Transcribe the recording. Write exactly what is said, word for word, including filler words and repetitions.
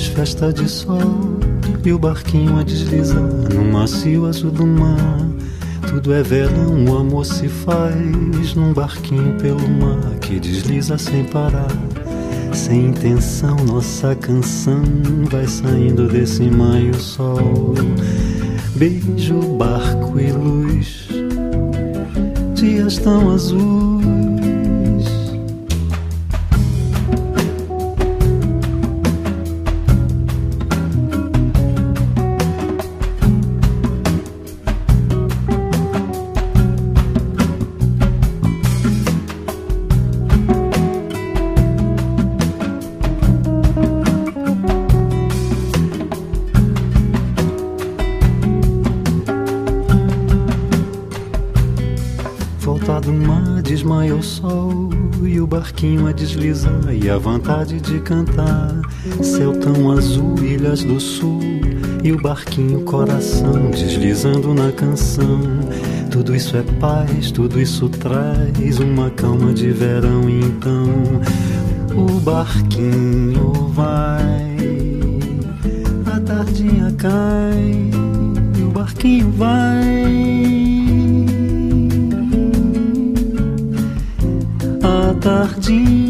luz, festa de sol, e o barquinho a deslizar no macio azul do mar. Tudo é verão, o amor se faz num barquinho pelo mar que desliza sem parar. Sem intenção, nossa canção vai saindo desse maio sol. Beijo, barco e luz, dias tão azuis. Do mar desmaia o sol e o barquinho a deslizar, e a vontade de cantar. Céu tão azul, ilhas do sul, e o barquinho coração deslizando na canção. Tudo isso é paz, tudo isso traz uma calma de verão. Então o barquinho vai, a tardinha cai, e o barquinho vai. Tardinha